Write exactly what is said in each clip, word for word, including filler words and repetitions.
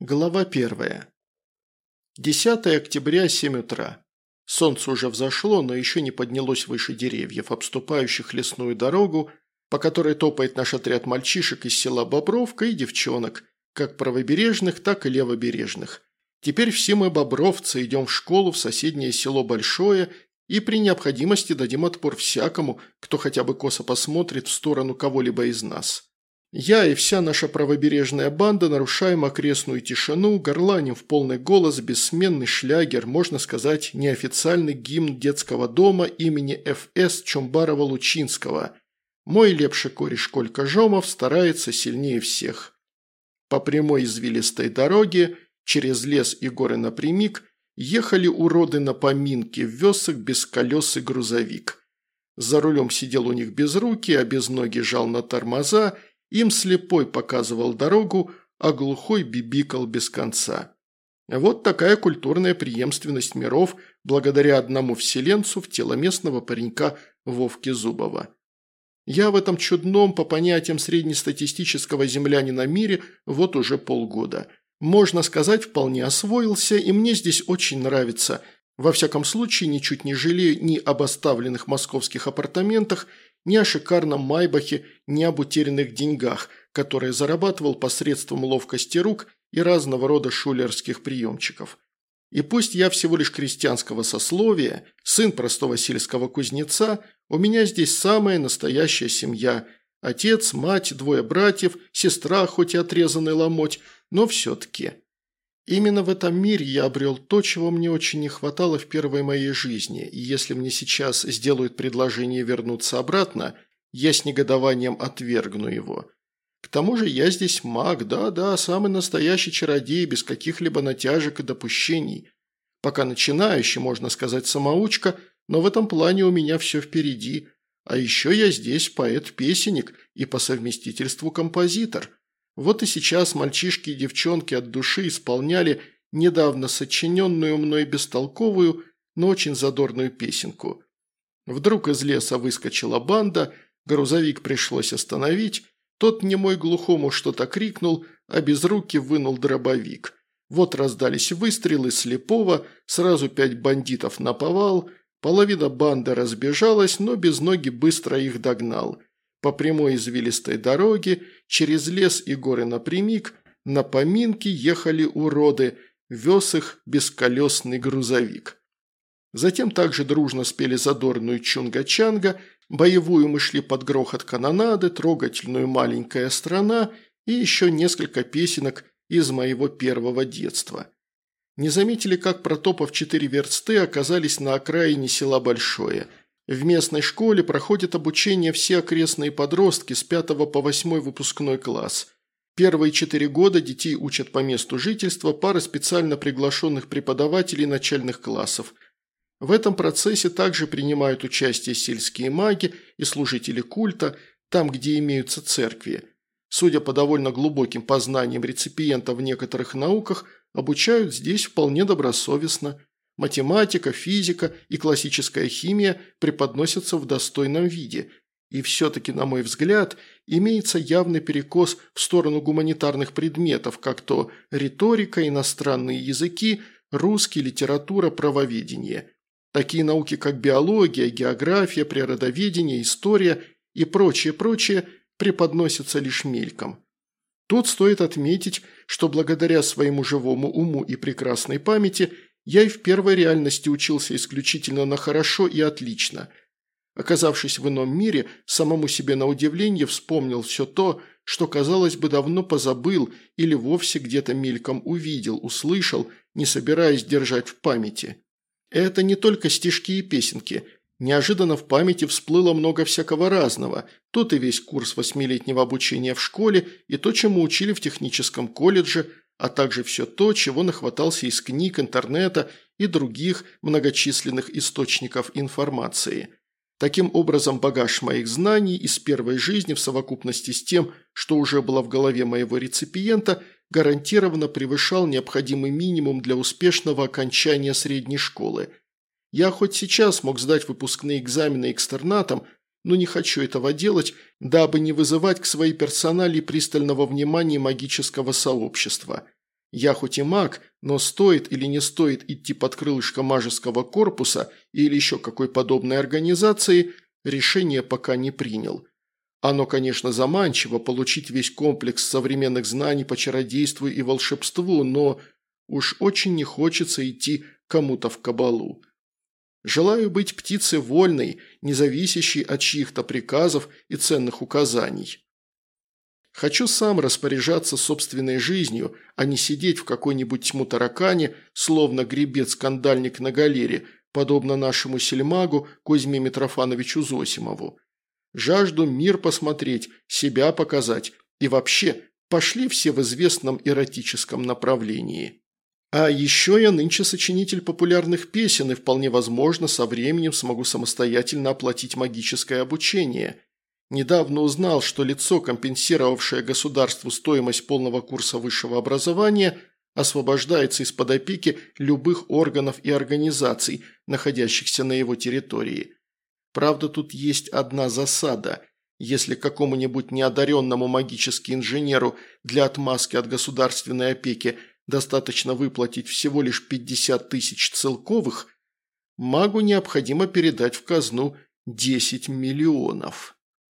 Глава первая. десятое октября, семь утра. Солнце уже взошло, но еще не поднялось выше деревьев, обступающих лесную дорогу, по которой топает наш отряд мальчишек из села Бобровка и девчонок, как правобережных, так и левобережных. Теперь все мы, бобровцы, идем в школу в соседнее село Большое и при необходимости дадим отпор всякому, кто хотя бы косо посмотрит в сторону кого-либо из нас. Я и вся наша правобережная банда нарушаем окрестную тишину, горланим в полный голос бессменный шлягер, можно сказать, неофициальный гимн детского дома имени эф эс Чомбарова-Лучинского. Мой лепший кореш Колька Жомов старается сильнее всех. По прямой извилистой дороге, через лес и горы напрямик, ехали уроды на поминки, вез их без колес и грузовик. За рулем сидел у них без руки, а без ноги жал на тормоза. Им слепой показывал дорогу, а глухой бибикал без конца. Вот такая культурная преемственность миров благодаря одному вселенцу в тело местного паренька Вовки Зубова. Я в этом чудном, по понятиям среднестатистического землянина мире, вот уже полгода. Можно сказать, вполне освоился, и мне здесь очень нравится. Во всяком случае, ничуть не жалею ни об оставленных московских апартаментах, ни о шикарном майбахе, ни об утерянных деньгах, которые зарабатывал посредством ловкости рук и разного рода шулерских приемчиков. И пусть я всего лишь крестьянского сословия, сын простого сельского кузнеца, у меня здесь самая настоящая семья. Отец, мать, двое братьев, сестра, хоть и отрезанный ломоть, но все-таки. Именно в этом мире я обрел то, чего мне очень не хватало в первой моей жизни, и если мне сейчас сделают предложение вернуться обратно, я с негодованием отвергну его. К тому же я здесь маг, да-да, самый настоящий чародей, без каких-либо натяжек и допущений. Пока начинающий, можно сказать, самоучка, но в этом плане у меня все впереди. А еще я здесь поэт-песенник и по совместительству композитор. Вот и сейчас мальчишки и девчонки от души исполняли недавно сочиненную мной бестолковую, но очень задорную песенку. Вдруг из леса выскочила банда, грузовик пришлось остановить, тот немой глухому что-то крикнул, а безрукий вынул дробовик. Вот раздались выстрелы слепого, сразу пять бандитов наповал, половина банды разбежалась, но безногий быстро их догнал. По прямой извилистой дороге, через лес и горы напрямик, на поминки ехали уроды, вез их бесколесный грузовик. Затем также дружно спели задорную чунга-чанга, боевую мы шли под грохот канонады, трогательную «Маленькая страна» и еще несколько песенок из моего первого детства. Не заметили, как, протопав четыре версты, оказались на окраине села Большое. В местной школе проходят обучение все окрестные подростки с пятого по восьмой выпускной класс. Первые четыре года детей учат по месту жительства пары специально приглашенных преподавателей начальных классов. В этом процессе также принимают участие сельские маги и служители культа, там, где имеются церкви. Судя по довольно глубоким познаниям реципиента в некоторых науках, обучают здесь вполне добросовестно. Математика, физика и классическая химия преподносятся в достойном виде. И все-таки, на мой взгляд, имеется явный перекос в сторону гуманитарных предметов, как то риторика, иностранные языки, русский, литература, правоведение. Такие науки, как биология, география, природоведение, история и прочее-прочее преподносятся лишь мельком. Тут стоит отметить, что благодаря своему живому уму и прекрасной памяти я и в первой реальности учился исключительно на хорошо и отлично. Оказавшись в ином мире, самому себе на удивление вспомнил все то, что, казалось бы, давно позабыл или вовсе где-то мельком увидел, услышал, не собираясь держать в памяти. Это не только стишки и песенки. Неожиданно в памяти всплыло много всякого разного. Тут и весь курс восьмилетнего обучения в школе, и то, чему учили в техническом колледже, а также все то, чего нахватался из книг, интернета и других многочисленных источников информации. Таким образом, багаж моих знаний из первой жизни в совокупности с тем, что уже было в голове моего реципиента, гарантированно превышал необходимый минимум для успешного окончания средней школы. Я хоть сейчас мог сдать выпускные экзамены экстернатом, но не хочу этого делать, дабы не вызывать к своей персоналии пристального внимания магического сообщества. Я хоть и маг, но стоит или не стоит идти под крылышко мажеского корпуса или еще какой подобной организации, решение пока не принял. Оно, конечно, заманчиво получить весь комплекс современных знаний по чародейству и волшебству, но уж очень не хочется идти кому-то в кабалу. Желаю быть птицей вольной, не зависящей от чьих-то приказов и ценных указаний. Хочу сам распоряжаться собственной жизнью, а не сидеть в какой-нибудь тьму-таракане, словно гребец-скандальник на галере, подобно нашему сельмагу Кузьме Митрофановичу Зосимову. Жажду мир посмотреть, себя показать и вообще пошли все в известном эротическом направлении. А еще я нынче сочинитель популярных песен и вполне возможно со временем смогу самостоятельно оплатить магическое обучение. Недавно узнал, что лицо, компенсировавшее государству стоимость полного курса высшего образования, освобождается из-под опеки любых органов и организаций, находящихся на его территории. Правда, тут есть одна засада. Если какому-нибудь неодаренному магическому инженеру для отмазки от государственной опеки достаточно выплатить всего лишь пятьдесят тысяч целковых, магу необходимо передать в казну десять миллионов.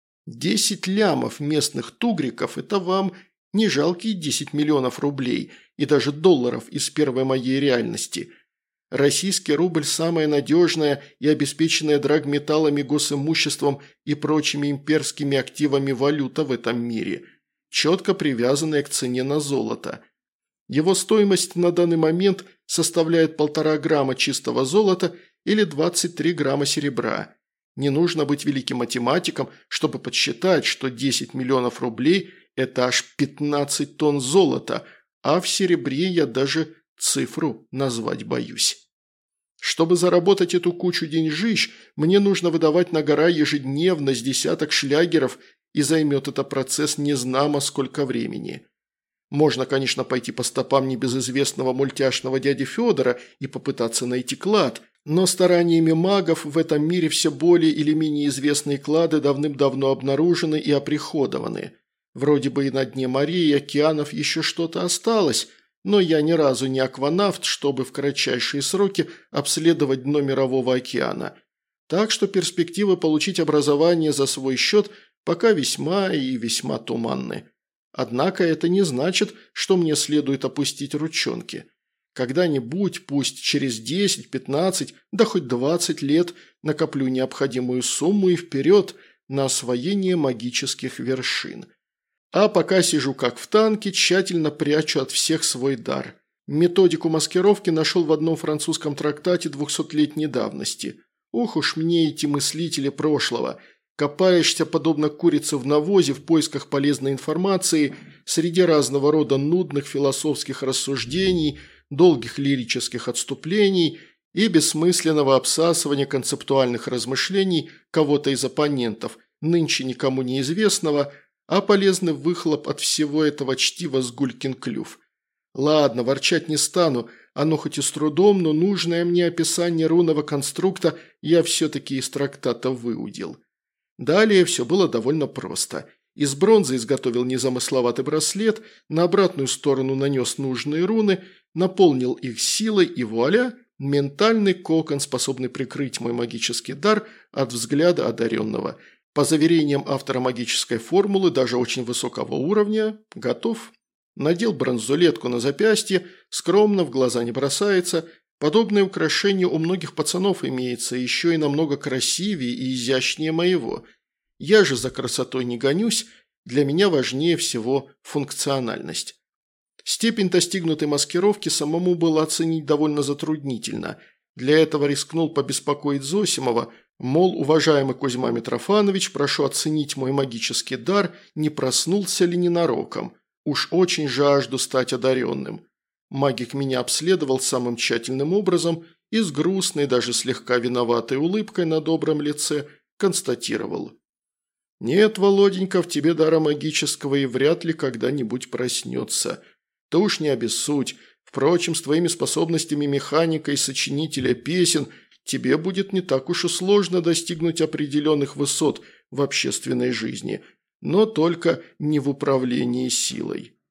десять лямов местных тугриков – это вам не жалкие десять миллионов рублей и даже долларов из первой моей реальности. Российский рубль – самая надежная и обеспеченная драгметаллами, госимуществом и прочими имперскими активами валюта в этом мире, четко привязанная к цене на золото. Его стоимость на данный момент составляет полтора грамма чистого золота или двадцать три грамма серебра. Не нужно быть великим математиком, чтобы подсчитать, что десять миллионов рублей – это аж пятнадцать тонн золота, а в серебре я даже цифру назвать боюсь. Чтобы заработать эту кучу деньжищ, мне нужно выдавать на гора ежедневно с десяток шлягеров, и займет это процесс незнамо сколько времени. Можно, конечно, пойти по стопам небезызвестного мультяшного дяди Федора и попытаться найти клад, но стараниями магов в этом мире все более или менее известные клады давным-давно обнаружены и оприходованы. Вроде бы и на дне морей и океанов еще что-то осталось, но я ни разу не акванавт, чтобы в кратчайшие сроки обследовать дно мирового океана. Так что перспективы получить образование за свой счет пока весьма и весьма туманны. Однако это не значит, что мне следует опустить ручонки. Когда-нибудь, пусть через десять, пятнадцать, да хоть двадцать лет, накоплю необходимую сумму и вперед на освоение магических вершин. А пока сижу как в танке, тщательно прячу от всех свой дар. Методику маскировки нашел в одном французском трактате двухсотлетней давности. Ох уж мне эти мыслители прошлого. Копаешься, подобно курице в навозе, в поисках полезной информации среди разного рода нудных философских рассуждений, долгих лирических отступлений и бессмысленного обсасывания концептуальных размышлений кого-то из оппонентов, нынче никому неизвестного, а полезный выхлоп от всего этого чтива сгулькин клюв. Ладно, ворчать не стану, оно хоть и с трудом, но нужное мне описание рунного конструкта я все-таки из трактата выудил. Далее все было довольно просто. Из бронзы изготовил незамысловатый браслет, на обратную сторону нанес нужные руны, наполнил их силой и вуаля, ментальный кокон, способный прикрыть мой магический дар от взгляда одаренного. По заверениям автора магической формулы, даже очень высокого уровня, готов. Надел бронзолетку на запястье, скромно, в глаза не бросается. Подобное украшение у многих пацанов имеется, еще и намного красивее и изящнее моего. Я же за красотой не гонюсь, для меня важнее всего функциональность. Степень достигнутой маскировки самому было оценить довольно затруднительно. Для этого рискнул побеспокоить Зосимова, мол, уважаемый Кузьма Митрофанович, прошу оценить мой магический дар, не проснулся ли ненароком. Уж очень жажду стать одаренным. Магик меня обследовал самым тщательным образом и с грустной, даже слегка виноватой улыбкой на добром лице констатировал. «Нет, Володенька, в тебе дара магического и вряд ли когда-нибудь проснется. Ты уж не обессудь. Впрочем, с твоими способностями механика и сочинителя песен тебе будет не так уж и сложно достигнуть определенных высот в общественной жизни, но только не в управлении силой».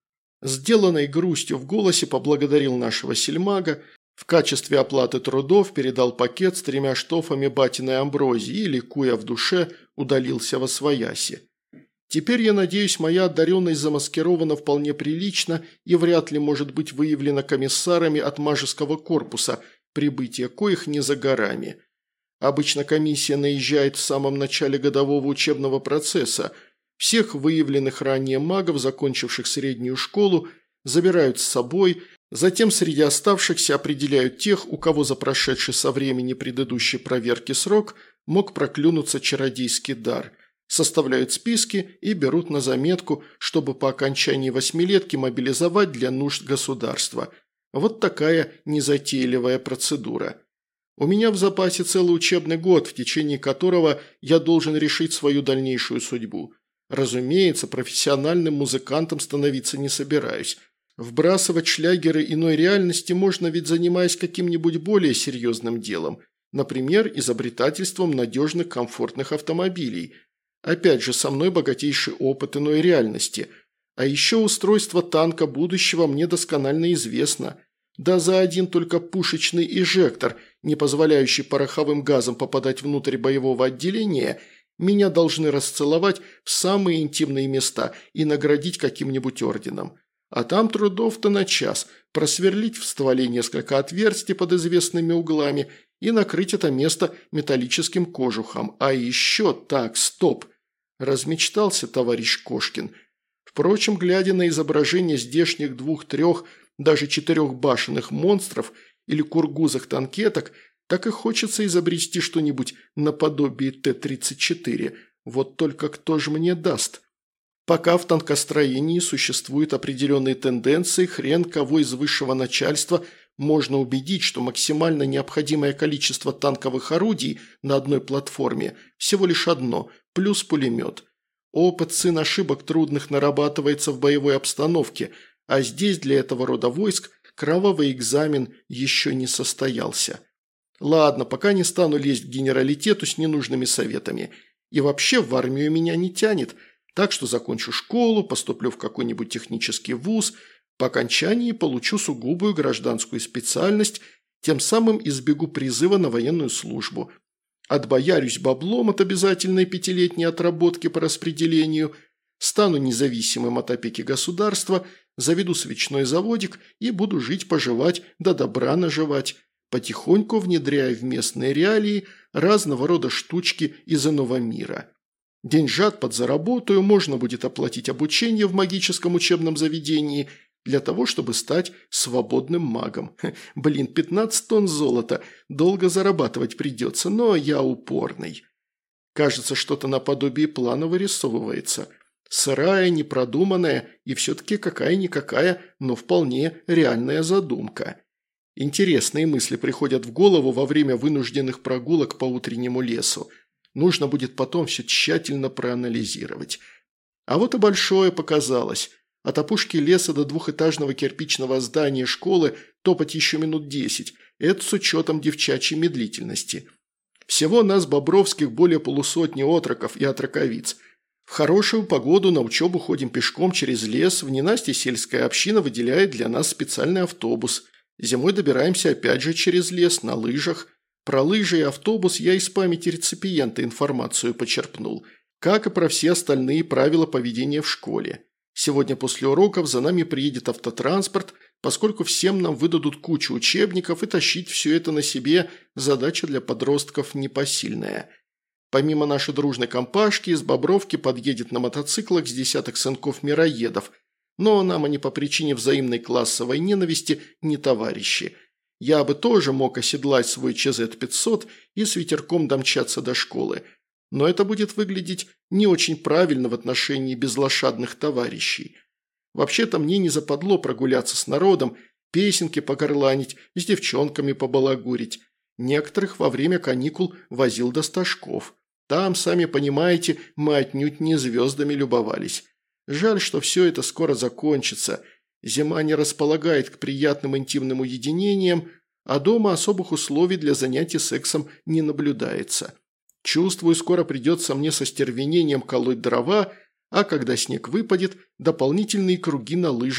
Сделанной грустью в голосе поблагодарил нашего сельмага, в качестве оплаты трудов передал пакет с тремя штофами батиной амброзии и, ликуя в душе, удалился восвояси. Теперь, я надеюсь, моя одаренность замаскирована вполне прилично и вряд ли может быть выявлена комиссарами от мажеского корпуса, прибытие коих не за горами. Обычно комиссия наезжает в самом начале годового учебного процесса. Всех выявленных ранее магов, закончивших среднюю школу, забирают с собой, затем среди оставшихся определяют тех, у кого за прошедший со времени предыдущей проверки срок мог проклюнуться чародейский дар. Составляют списки и берут на заметку, чтобы по окончании восьмилетки мобилизовать для нужд государства. Вот такая незатейливая процедура. У меня в запасе целый учебный год, в течение которого я должен решить свою дальнейшую судьбу. Разумеется, профессиональным музыкантом становиться не собираюсь. Вбрасывать шлягеры иной реальности можно ведь, занимаясь каким-нибудь более серьезным делом, например, изобретательством надежных комфортных автомобилей. Опять же, со мной богатейший опыт иной реальности. А еще устройство танка будущего мне досконально известно. Да за один только пушечный эжектор, не позволяющий пороховым газам попадать внутрь боевого отделения, меня должны расцеловать в самые интимные места и наградить каким-нибудь орденом. А там трудов-то на час, просверлить в стволе несколько отверстий под известными углами и накрыть это место металлическим кожухом. А еще так, стоп! Размечтался товарищ Кошкин. Впрочем, глядя на изображение здешних двух-трех, даже четырех башенных монстров или кургузах-танкеток, так и хочется изобрести что-нибудь наподобие Т тридцать четыре. Вот только кто же мне даст? Пока в танкостроении существуют определенные тенденции, хрен кого из высшего начальства можно убедить, что максимально необходимое количество танковых орудий на одной платформе всего лишь одно, плюс пулемет. Опыт сын ошибок трудных нарабатывается в боевой обстановке, а здесь для этого рода войск кровавый экзамен еще не состоялся. Ладно, пока не стану лезть к генералитету с ненужными советами. И вообще в армию меня не тянет, так что закончу школу, поступлю в какой-нибудь технический вуз, по окончании получу сугубую гражданскую специальность, тем самым избегу призыва на военную службу. Отбоярюсь баблом от обязательной пятилетней отработки по распределению, стану независимым от опеки государства, заведу свечной заводик и буду жить-поживать да добра наживать, потихоньку внедряя в местные реалии разного рода штучки из иного мира. Деньжат подзаработаю, можно будет оплатить обучение в магическом учебном заведении для того, чтобы стать свободным магом. Блин, пятнадцать тонн золота, долго зарабатывать придется, но я упорный. Кажется, что-то наподобие плана вырисовывается. Сырая, непродуманная и все-таки какая-никакая, но вполне реальная задумка. Интересные мысли приходят в голову во время вынужденных прогулок по утреннему лесу. Нужно будет потом все тщательно проанализировать. А вот и большое показалось. От опушки леса до двухэтажного кирпичного здания школы топать еще минут десять. Это с учетом девчачьей медлительности. Всего нас, бобровских, более полусотни отроков и отроковиц. В хорошую погоду на учебу ходим пешком через лес, в ненастье сельская община выделяет для нас специальный автобус. Зимой добираемся опять же через лес, на лыжах. Про лыжи и автобус я из памяти реципиента информацию почерпнул, как и про все остальные правила поведения в школе. Сегодня после уроков за нами приедет автотранспорт, поскольку всем нам выдадут кучу учебников, и тащить все это на себе задача для подростков непосильная. Помимо нашей дружной компашки, из Бобровки подъедет на мотоциклах с десяток сынков-мироедов, но нам они по причине взаимной классовой ненависти не товарищи. Я бы тоже мог оседлать свой ЧЗ пятьсот и с ветерком домчаться до школы, но это будет выглядеть не очень правильно в отношении безлошадных товарищей. Вообще-то мне не западло прогуляться с народом, песенки погорланить, с девчонками побалагурить. Некоторых во время каникул возил до Сташков. Там, сами понимаете, мы отнюдь не звездами любовались. Жаль, что все это скоро закончится. Зима не располагает к приятным интимным уединениям, а дома особых условий для занятий сексом не наблюдается. Чувствую, скоро придется мне со стервенением колоть дрова, а когда снег выпадет, дополнительные круги на лыжах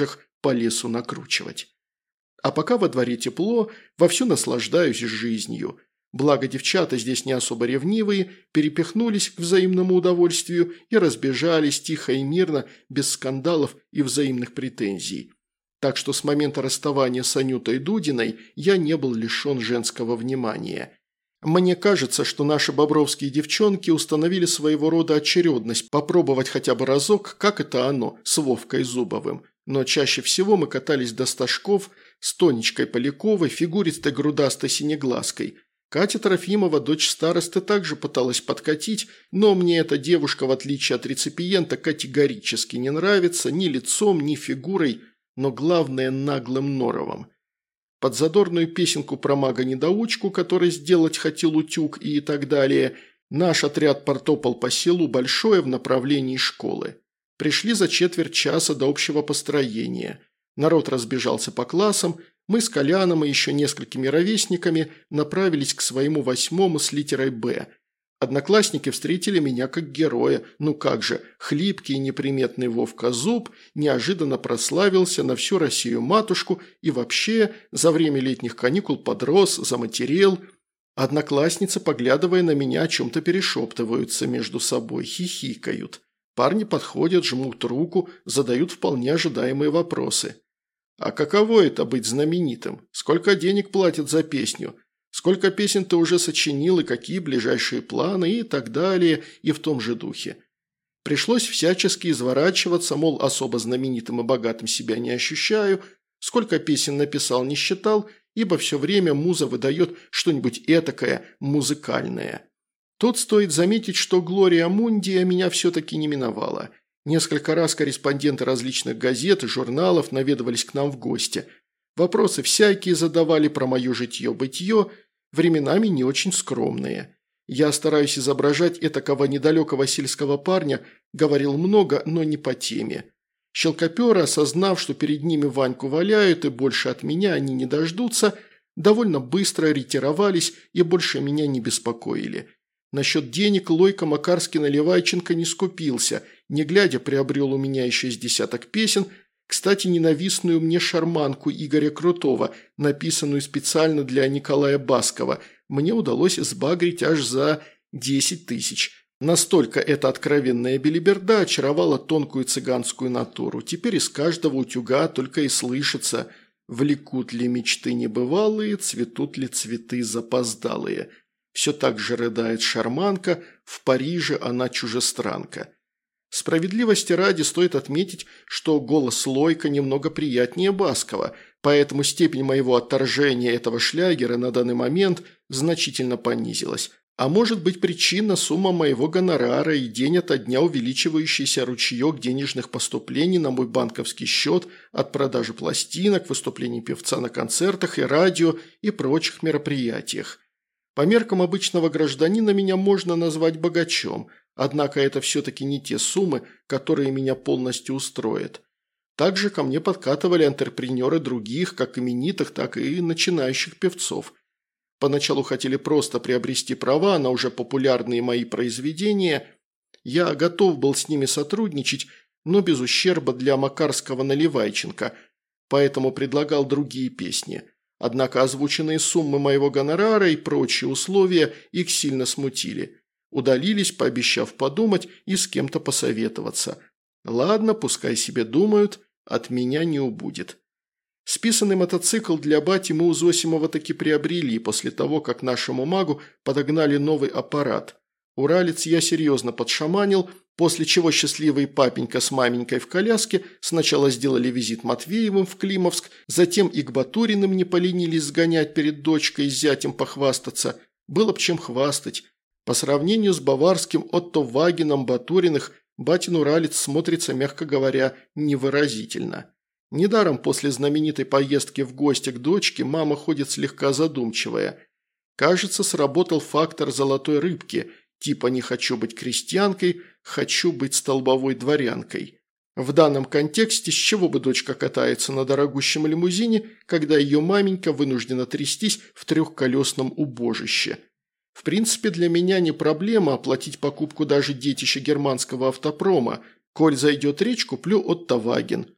по лесу накручивать. А пока во дворе тепло, вовсю наслаждаюсь жизнью. Благо девчата здесь не особо ревнивые, перепихнулись к взаимному удовольствию и разбежались тихо и мирно, без скандалов и взаимных претензий. Так что с момента расставания с Анютой Дудиной я не был лишен женского внимания. Мне кажется, что наши бобровские девчонки установили своего рода очередность попробовать хотя бы разок, как это оно, с Вовкой Зубовым. Но чаще всего мы катались до Сташков с Тонечкой Поляковой, фигуристой грудастой синеглазкой. Катя Трофимова, дочь старосты, также пыталась подкатить, но мне эта девушка, в отличие от реципиента, категорически не нравится ни лицом, ни фигурой, но главное – наглым норовом. Под задорную песенку про мага-недоучку, который сделать хотел утюг и так далее, наш отряд портопал по селу Большое в направлении школы. Пришли за четверть часа до общего построения. Народ разбежался по классам, мы с Коляном и еще несколькими ровесниками направились к своему восьмому с литерой «Б». Одноклассники встретили меня как героя, ну как же, хлипкий и неприметный Вовка Зуб неожиданно прославился на всю Россию-матушку и вообще за время летних каникул подрос, заматерел. Одноклассницы, поглядывая на меня, о чем-то перешептываются между собой, хихикают. Парни подходят, жмут руку, задают вполне ожидаемые вопросы. А каково это быть знаменитым? Сколько денег платят за песню? Сколько песен ты уже сочинил и какие ближайшие планы и так далее, и в том же духе. Пришлось всячески изворачиваться, мол, особо знаменитым и богатым себя не ощущаю, сколько песен написал не считал, ибо все время муза выдает что-нибудь этакое, музыкальное. Тут стоит заметить, что Глория Мундия меня все-таки не миновала. Несколько раз корреспонденты различных газет и журналов наведывались к нам в гости. Вопросы всякие задавали про мое житье-бытье, временами не очень скромные. Я стараюсь изображать этакого недалекого сельского парня, говорил много, но не по теме. Щелкоперы, осознав, что перед ними Ваньку валяют и больше от меня они не дождутся, довольно быстро ретировались и больше меня не беспокоили. Насчет денег Лойко Макарский-Наливайченко не скупился, не глядя приобрел у меня еще с десяток песен, кстати, ненавистную мне шарманку Игоря Крутого, написанную специально для Николая Баскова, мне удалось сбагрить аж за десять тысяч. Настолько эта откровенная белиберда очаровала тонкую цыганскую натуру. Теперь из каждого утюга только и слышится: «Влекут ли мечты небывалые, цветут ли цветы запоздалые». Все так же рыдает шарманка, в Париже она чужестранка. Справедливости ради стоит отметить, что голос Лойко немного приятнее Баскова, поэтому степень моего отторжения этого шлягера на данный момент значительно понизилась. А может быть, причина сумма моего гонорара и день ото дня увеличивающийся ручеек денежных поступлений на мой банковский счет от продажи пластинок, выступлений певца на концертах и радио и прочих мероприятиях. По меркам обычного гражданина меня можно назвать богачом, однако это все-таки не те суммы, которые меня полностью устроят. Также ко мне подкатывали антрепренеры других, как именитых, так и начинающих певцов. Поначалу хотели просто приобрести права на уже популярные мои произведения. Я готов был с ними сотрудничать, но без ущерба для Макарского-Наливайченко, поэтому предлагал другие песни. Однако озвученные суммы моего гонорара и прочие условия их сильно смутили. Удалились, пообещав подумать и с кем-то посоветоваться. Ладно, пускай себе думают, от меня не убудет. Списанный мотоцикл для бати мы у Зосимова таки приобрели после того, как нашему магу подогнали новый аппарат. Уралец я серьезно подшаманил, после чего счастливый папенька с маменькой в коляске сначала сделали визит Матвеевым в Климовск, затем и к Батуриным не поленились сгонять перед дочкой и зятем похвастаться. Было б чем хвастать. По сравнению с баварским Отто Вагеном Батуриных, батин Уралец смотрится, мягко говоря, невыразительно. Недаром после знаменитой поездки в гости к дочке мама ходит слегка задумчивая. Кажется, сработал фактор золотой рыбки, типа «не хочу быть крестьянкой, хочу быть столбовой дворянкой». В данном контексте с чего бы дочка катается на дорогущем лимузине, когда ее маменька вынуждена трястись в трехколесном убожище? В принципе, для меня не проблема оплатить покупку даже детища германского автопрома. Коль зайдет речь, куплю Отто Ваген.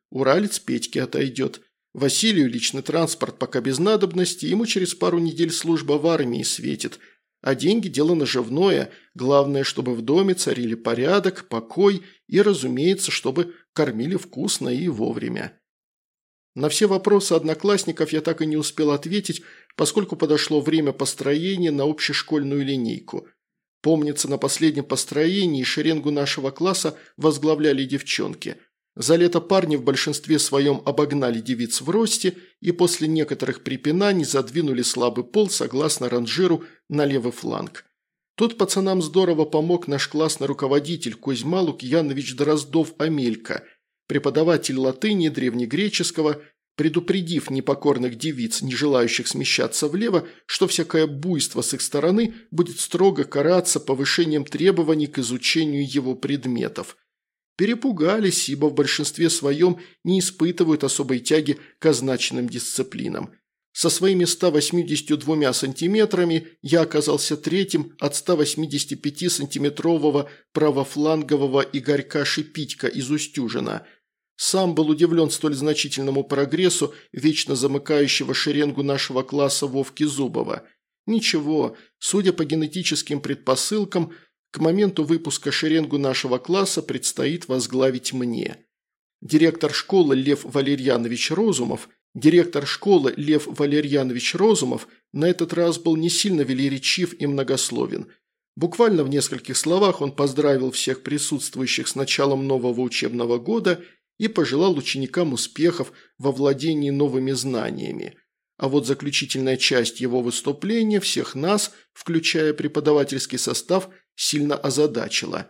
Уралец Петьке отойдет. Василию личный транспорт пока без надобности, ему через пару недель служба в армии светит. А деньги – дело наживное, главное, чтобы в доме царили порядок, покой и, разумеется, чтобы кормили вкусно и вовремя. На все вопросы одноклассников я так и не успел ответить, поскольку подошло время построения на общешкольную линейку. Помнится, на последнем построении шеренгу нашего класса возглавляли девчонки. За лето парни в большинстве своем обогнали девиц в росте и после некоторых препинаний задвинули слабый пол согласно ранжиру на левый фланг. Тут пацанам здорово помог наш классный руководитель Кузьма Лукьянович Дроздов-Амелька, преподаватель латыни, древнегреческого, предупредив непокорных девиц, не желающих смещаться влево, что всякое буйство с их стороны будет строго караться повышением требований к изучению его предметов. Перепугались, ибо в большинстве своем не испытывают особой тяги к означенным дисциплинам. Со своими ста восьмидесятью двумя сантиметрами я оказался третьим от ста восьмидесяти пяти сантиметрового правофлангового Игорька Шипитько из Устюжина. Сам был удивлен столь значительному прогрессу вечно замыкающего шеренгу нашего класса Вовки Зубова. Ничего, судя по генетическим предпосылкам, к моменту выпуска шеренгу нашего класса предстоит возглавить мне. Директор школы Лев Валерьянович Розумов, директор школы Лев Валерьянович Розумов на этот раз был не сильно велеречив и многословен. Буквально в нескольких словах он поздравил всех присутствующих с началом нового учебного года и пожелал ученикам успехов во владении новыми знаниями. А вот заключительная часть его выступления всех нас, включая преподавательский состав, сильно озадачила.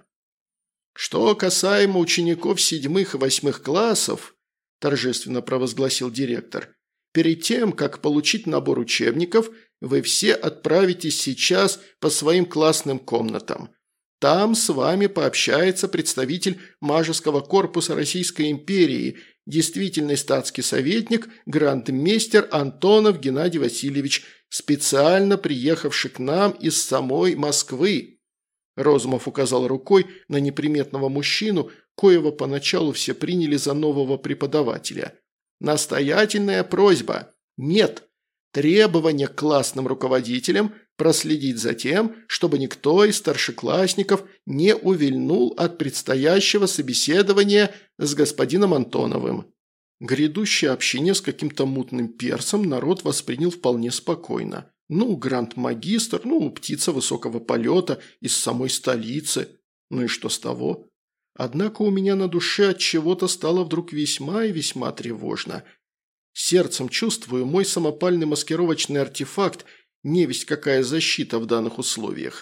«Что касаемо учеников седьмых и восьмых классов», – торжественно провозгласил директор, – «перед тем, как получить набор учебников, вы все отправитесь сейчас по своим классным комнатам. Там с вами пообщается представитель Мажеского корпуса Российской империи, действительный статский советник, грандмейстер Антонов Геннадий Васильевич, специально приехавший к нам из самой Москвы». Розумов указал рукой на неприметного мужчину, коего поначалу все приняли за нового преподавателя. «Настоятельная просьба. Нет. Требование к классным руководителям проследить за тем, чтобы никто из старшеклассников не увильнул от предстоящего собеседования с господином Антоновым». Грядущее общение с каким-то мутным персом народ воспринял вполне спокойно. Ну, гранд-магистр, ну, птица высокого полета из самой столицы. Ну и что с того? Однако у меня на душе от чего-то стало вдруг весьма и весьма тревожно. Сердцем чувствую, мой самопальный маскировочный артефакт – невесть какая защита в данных условиях.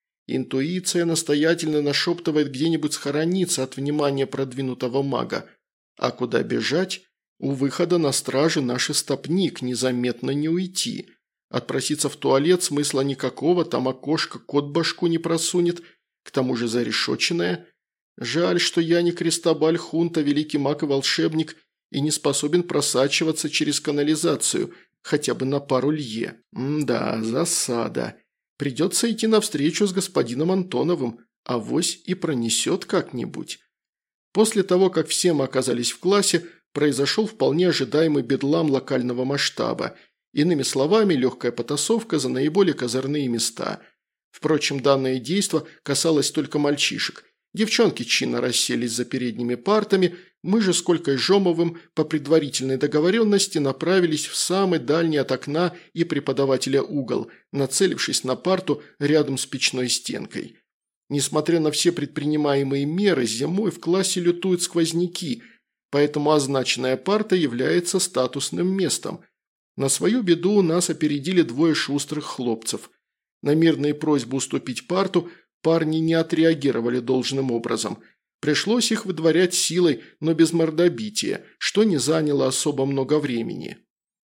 Интуиция настоятельно нашептывает где-нибудь схорониться от внимания продвинутого мага. А куда бежать? У выхода на страже наш истопник, незаметно не уйти. Отпроситься в туалет смысла никакого, там окошко кот башку не просунет, к тому же зарешоченное. Жаль, что я не Кристобаль Хунта, великий маг и волшебник, и не способен просачиваться через канализацию, хотя бы на пару лье. М-да, засада. Придется идти навстречу с господином Антоновым, авось и пронесет как-нибудь. После того, как все мы оказались в классе, произошел вполне ожидаемый бедлам локального масштаба. Иными словами, легкая потасовка за наиболее козырные места. Впрочем, данное действо касалось только мальчишек. Девчонки чинно расселись за передними партами, мы же с Колькой Жомовым по предварительной договоренности направились в самый дальний от окна и преподавателя угол, нацелившись на парту рядом с печной стенкой. Несмотря на все предпринимаемые меры, зимой в классе лютуют сквозняки, поэтому означенная парта является статусным местом. На свою беду нас опередили двое шустрых хлопцев. На мирные просьбы уступить парту парни не отреагировали должным образом. Пришлось их выдворять силой, но без мордобития, что не заняло особо много времени.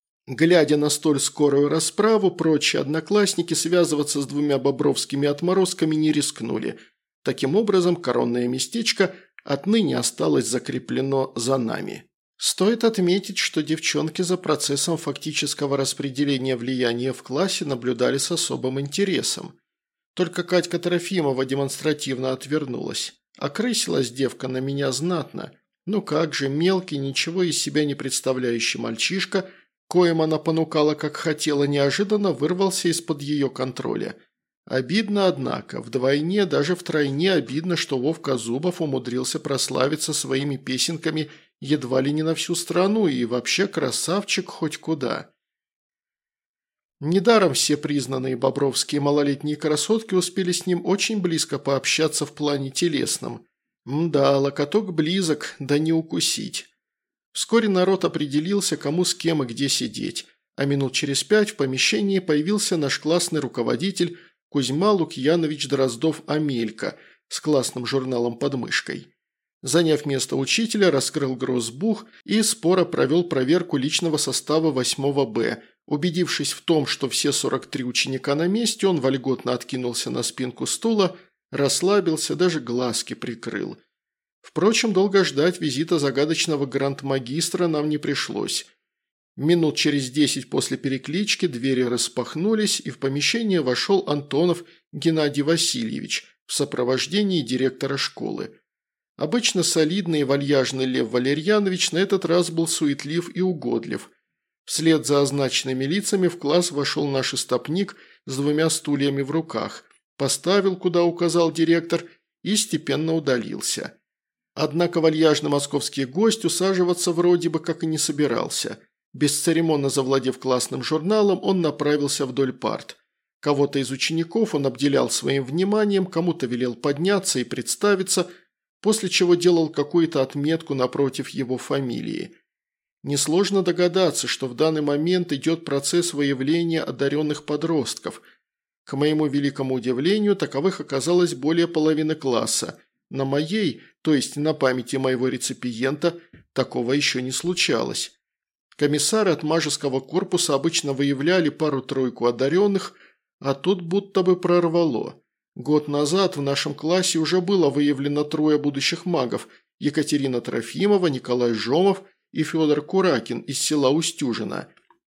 Глядя на столь скорую расправу, прочие одноклассники связываться с двумя бобровскими отморозками не рискнули. Таким образом, коронное местечко отныне осталось закреплено за нами. Стоит отметить, что девчонки за процессом фактического распределения влияния в классе наблюдали с особым интересом. Только Катька Трофимова демонстративно отвернулась. Окрысилась девка на меня знатно. Ну как же, мелкий, ничего из себя не представляющий мальчишка, коим она понукала как хотела, неожиданно вырвался из-под ее контроля. Обидно, однако, вдвойне, даже втройне обидно, что Вовка Зубов умудрился прославиться своими песенками едва ли не на всю страну и вообще красавчик хоть куда. Недаром все признанные бобровские малолетние красотки успели с ним очень близко пообщаться в плане телесном. Мда, локоток близок, да не укусить. Вскоре народ определился, кому с кем и где сидеть, а минут через пять в помещении появился наш классный руководитель Кузьма Лукьянович Дроздов-Амелька с классным журналом под мышкой. Заняв место учителя, раскрыл гроссбух и споро провел проверку личного состава восьмого Б. Убедившись в том, что все сорок три ученика на месте, он вольготно откинулся на спинку стула, расслабился, даже глазки прикрыл. Впрочем, долго ждать визита загадочного гранд-магистра нам не пришлось. Минут через десять после переклички двери распахнулись, и в помещение вошел Антонов Геннадий Васильевич в сопровождении директора школы. Обычно солидный и вальяжный Лев Валерьянович на этот раз был суетлив и угодлив. Вслед за означенными лицами в класс вошел наш истопник с двумя стульями в руках, поставил, куда указал директор, и степенно удалился. Однако вальяжный московский гость усаживаться вроде бы как и не собирался. Бесцеремонно завладев классным журналом, он направился вдоль парт. Кого-то из учеников он обделял своим вниманием, кому-то велел подняться и представиться, после чего делал какую-то отметку напротив его фамилии. Несложно догадаться, что в данный момент идет процесс выявления одаренных подростков. К моему великому удивлению, таковых оказалось более половины класса. На моей, то есть на памяти моего реципиента, такого еще не случалось. Комиссары от мажеского корпуса обычно выявляли пару-тройку одаренных, а тут будто бы прорвало. Год назад в нашем классе уже было выявлено трое будущих магов – Екатерина Трофимова, Николай Жомов и Федор Куракин из села Устюжино.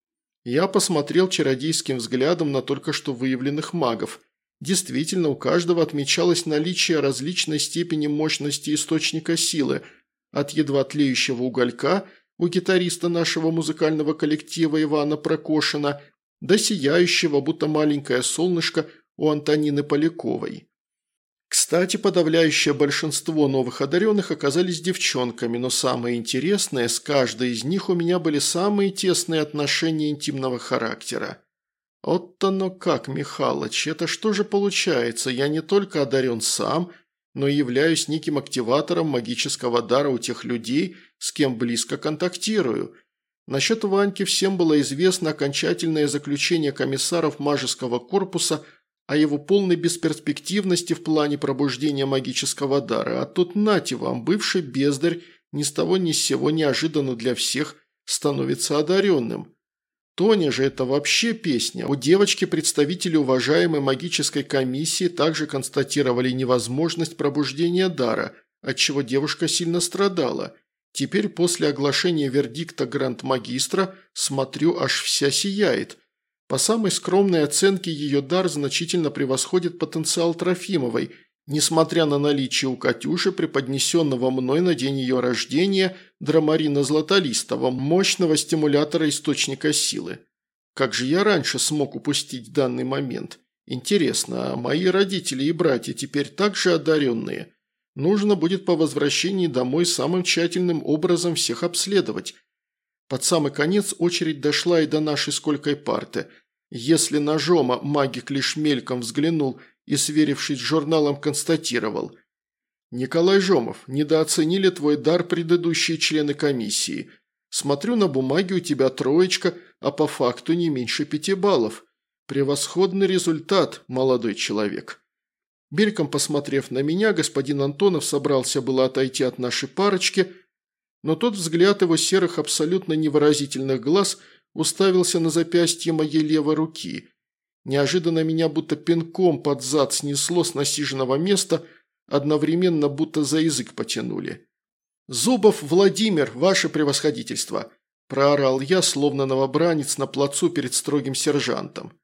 Я посмотрел чародейским взглядом на только что выявленных магов. Действительно, у каждого отмечалось наличие различной степени мощности источника силы, от едва тлеющего уголька у гитариста нашего музыкального коллектива Ивана Прокошина до сияющего, будто маленькое солнышко, у Антонины Поляковой. Кстати, подавляющее большинство новых одаренных оказались девчонками, но самое интересное, с каждой из них у меня были самые тесные отношения интимного характера. Вот оно как, Михалыч, это что же получается, я не только одарен сам, но и являюсь неким активатором магического дара у тех людей, с кем близко контактирую. Насчет Ваньки всем было известно окончательное заключение комиссаров мажеского корпуса о его полной бесперспективности в плане пробуждения магического дара, а тут нате вам, бывший бездарь ни с того ни с сего неожиданно для всех становится одаренным. Тоня же это вообще песня. У девочки-представители уважаемой магической комиссии также констатировали невозможность пробуждения дара, отчего девушка сильно страдала. Теперь после оглашения вердикта гранд-магистра, смотрю, аж вся сияет. По самой скромной оценке ее дар значительно превосходит потенциал Трофимовой, несмотря на наличие у Катюши, преподнесенного мной на день ее рождения, драмарина Златолистова, мощного стимулятора источника силы. Как же я раньше смог упустить данный момент? Интересно, а мои родители и братья теперь также одаренные? Нужно будет по возвращении домой самым тщательным образом всех обследовать. Под самый конец очередь дошла и до нашей сколькой парты. Если на Жома магик лишь мельком взглянул и, сверившись с журналом, констатировал: «Николай Жомов, недооценили твой дар предыдущие члены комиссии. Смотрю, на бумаге у тебя троечка, а по факту не меньше пяти баллов. Превосходный результат, молодой человек». Бельком посмотрев на меня, господин Антонов собрался было отойти от нашей парочки, но тот взгляд его серых абсолютно невыразительных глаз уставился на запястье моей левой руки. Неожиданно меня будто пинком под зад снесло с насиженного места, одновременно будто за язык потянули. «Зубов Владимир, ваше превосходительство!» – проорал я, словно новобранец на плацу перед строгим сержантом.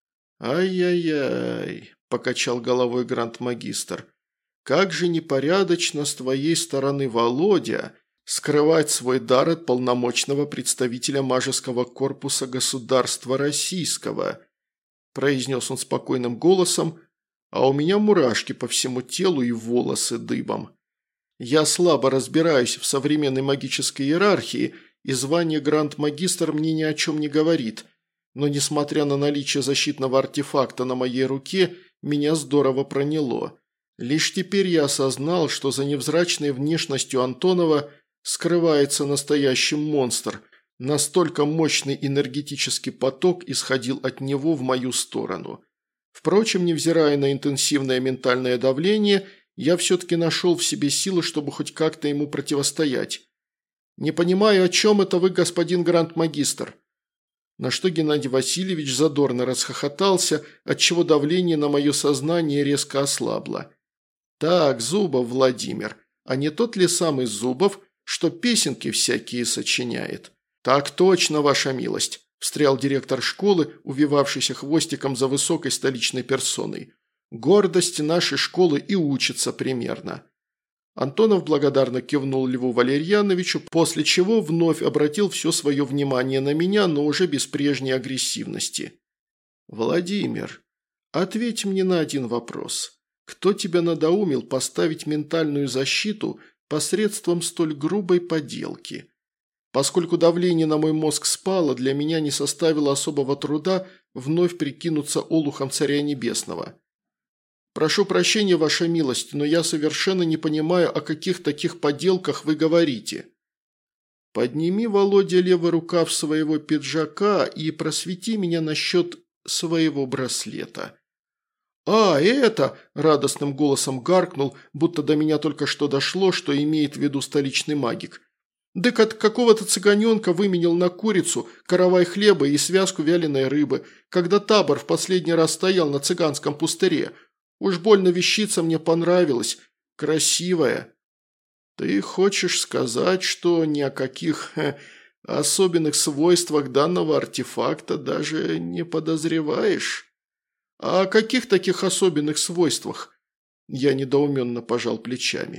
«Ай-яй-яй!» – покачал головой гранд-магистр. «Как же непорядочно с твоей стороны, Володя, скрывать свой дар от полномочного представителя Мажеского корпуса государства российского», произнес он спокойным голосом, а у меня мурашки по всему телу и волосы дыбом. Я слабо разбираюсь в современной магической иерархии, и звание гранд-магистр мне ни о чем не говорит, но, несмотря на наличие защитного артефакта на моей руке, меня здорово проняло. Лишь теперь я осознал, что за невзрачной внешностью Антонова скрывается настоящий монстр. Настолько мощный энергетический поток исходил от него в мою сторону. Впрочем, невзирая на интенсивное ментальное давление, я все-таки нашел в себе силы, чтобы хоть как-то ему противостоять. «Не понимаю, о чем это вы, господин гранд-магистр?» На что Геннадий Васильевич задорно расхохотался, отчего давление на мое сознание резко ослабло. «Так, Зубов Владимир, а не тот ли самый Зубов, что песенки всякие сочиняет?» «Так точно, ваша милость», – встрял директор школы, увивавшийся хвостиком за высокой столичной персоной. «Гордость нашей школы и учится примерно». Антонов благодарно кивнул Льву Валерьяновичу, после чего вновь обратил все свое внимание на меня, но уже без прежней агрессивности. «Владимир, ответь мне на один вопрос. Кто тебя надоумил поставить ментальную защиту посредством столь грубой подделки? Поскольку давление на мой мозг спало, для меня не составило особого труда вновь прикинуться олухом Царя Небесного. Прошу прощения, ваша милость, но я совершенно не понимаю, о каких таких подделках вы говорите. Подними, Володя, левый рукав своего пиджака и просвети меня насчет своего браслета». «А, это!» – радостным голосом гаркнул, будто до меня только что дошло, что имеет в виду столичный магик. «Дык от какого-то цыганенка выменял на курицу, каравай хлеба и связку вяленой рыбы, когда табор в последний раз стоял на цыганском пустыре. Уж больно вещица мне понравилась. Красивая». «Ты хочешь сказать, что ни о каких ха, особенных свойствах данного артефакта даже не подозреваешь?» «А о каких таких особенных свойствах?» Я недоуменно пожал плечами.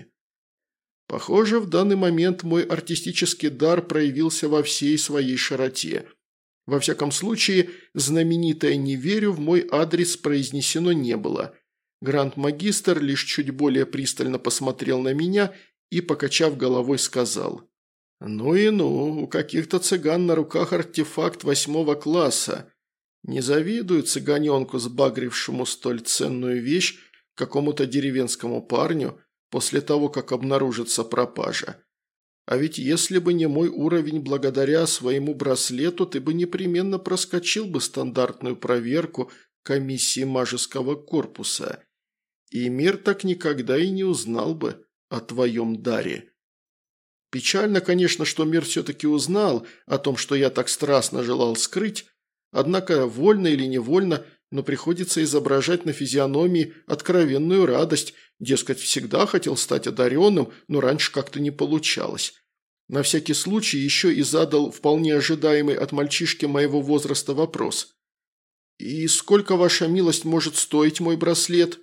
Похоже, в данный момент мой артистический дар проявился во всей своей широте. Во всяком случае, знаменитое «не верю» в мой адрес произнесено не было. Гранд-магистр лишь чуть более пристально посмотрел на меня и, покачав головой, сказал: «Ну и ну, у каких-то цыган на руках артефакт восьмого класса. Не завидую цыганенку, сбагрившему столь ценную вещь какому-то деревенскому парню после того, как обнаружится пропажа. А ведь если бы не мой уровень благодаря своему браслету, ты бы непременно проскочил бы стандартную проверку комиссии Мажеского корпуса. И мир так никогда и не узнал бы о твоем даре». Печально, конечно, что мир все-таки узнал о том, что я так страстно желал скрыть, однако вольно или невольно, но приходится изображать на физиономии откровенную радость, дескать, всегда хотел стать одаренным, но раньше как-то не получалось. На всякий случай еще и задал вполне ожидаемый от мальчишки моего возраста вопрос. «И сколько, ваша милость, может стоить мой браслет?»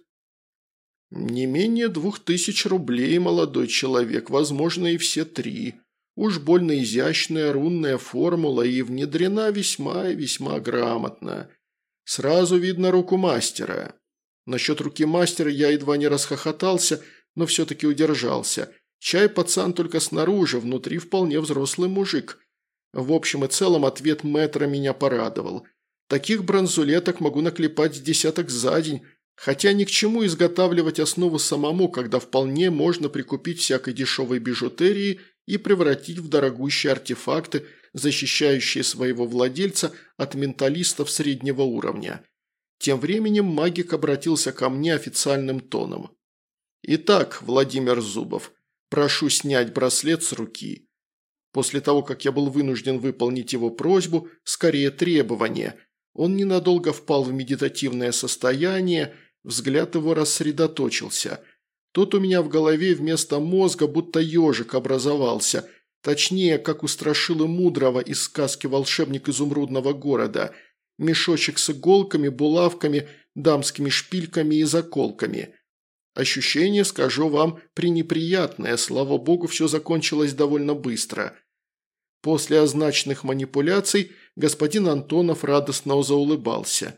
«Не менее двух тысяч рублей, молодой человек, возможно, и все три. Уж больно изящная рунная формула и внедрена весьма и весьма грамотно. Сразу видно руку мастера». Насчет руки мастера я едва не расхохотался, но все-таки удержался. Чай пацан только снаружи, внутри вполне взрослый мужик. В общем и целом ответ мэтра меня порадовал. Таких бронзулеток могу наклепать с десяток за день, хотя ни к чему изготавливать основу самому, когда вполне можно прикупить всякой дешевой бижутерии и превратить в дорогущие артефакты, защищающие своего владельца от менталистов среднего уровня. Тем временем магик обратился ко мне официальным тоном. «Итак, Владимир Зубов, прошу снять браслет с руки». После того, как я был вынужден выполнить его просьбу, скорее требование, он ненадолго впал в медитативное состояние, взгляд его рассредоточился. Тут у меня в голове вместо мозга будто ежик образовался, точнее, как у Страшилы Мудрого из сказки «Волшебник изумрудного города». Мешочек с иголками, булавками, дамскими шпильками и заколками. Ощущение, скажу вам, пренеприятное, слава богу, все закончилось довольно быстро. После означенных манипуляций господин Антонов радостно заулыбался.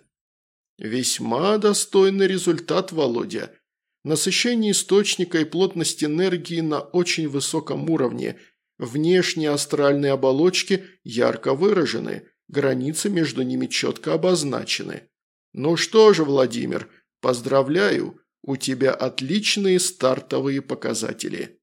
Весьма достойный результат, Володя. Насыщение источника и плотность энергии на очень высоком уровне. Внешние астральные оболочки ярко выражены, границы между ними четко обозначены. Ну что же, Владимир, поздравляю, у тебя отличные стартовые показатели.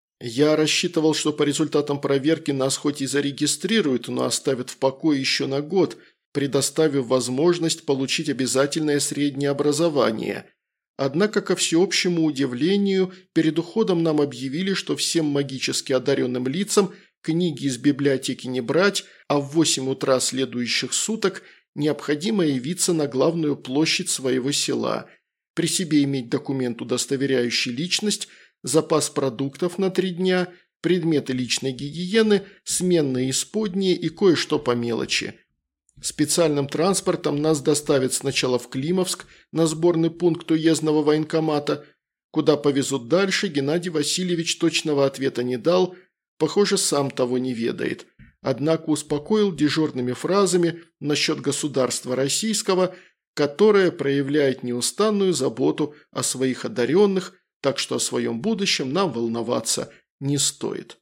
Я рассчитывал, что по результатам проверки нас хоть и зарегистрируют, но оставят в покое еще на год, предоставив возможность получить обязательное среднее образование. Однако, ко всеобщему удивлению, перед уходом нам объявили, что всем магически одаренным лицам книги из библиотеки не брать, а в восемь утра следующих суток необходимо явиться на главную площадь своего села, при себе иметь документ, удостоверяющий личность, запас продуктов на три дня, предметы личной гигиены, сменные исподние и кое-что по мелочи. Специальным транспортом нас доставят сначала в Климовск на сборный пункт уездного военкомата, куда повезут дальше, Геннадий Васильевич точного ответа не дал, похоже, сам того не ведает. Однако успокоил дежурными фразами насчет государства российского, которое проявляет неустанную заботу о своих одаренных, так что о своем будущем нам волноваться не стоит.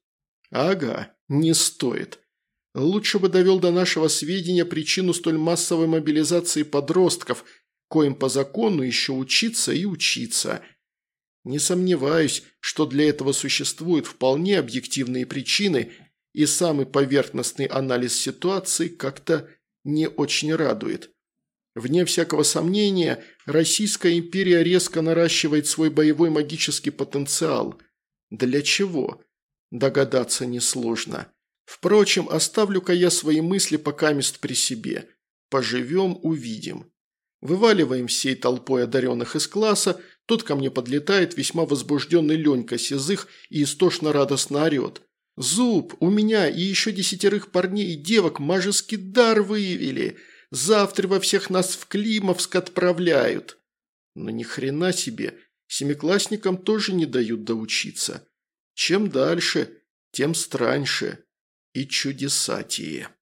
Ага, не стоит. Лучше бы довел до нашего сведения причину столь массовой мобилизации подростков, коим по закону еще учиться и учиться. Не сомневаюсь, что для этого существуют вполне объективные причины, и самый поверхностный анализ ситуации как-то не очень радует. Вне всякого сомнения, Российская империя резко наращивает свой боевой магический потенциал. Для чего? Догадаться несложно. Впрочем, оставлю-ка я свои мысли покамест при себе. Поживем – увидим. Вываливаем всей толпой одаренных из класса, тут ко мне подлетает весьма возбужденный Ленька Сизых и истошно радостно орет. «Зуб, у меня и еще десятерых парней и девок мажеский дар выявили. Завтра во всех нас в Климовск отправляют». Но ни хрена себе, семиклассникам тоже не дают доучиться. Чем дальше, тем страньше и чудесатее.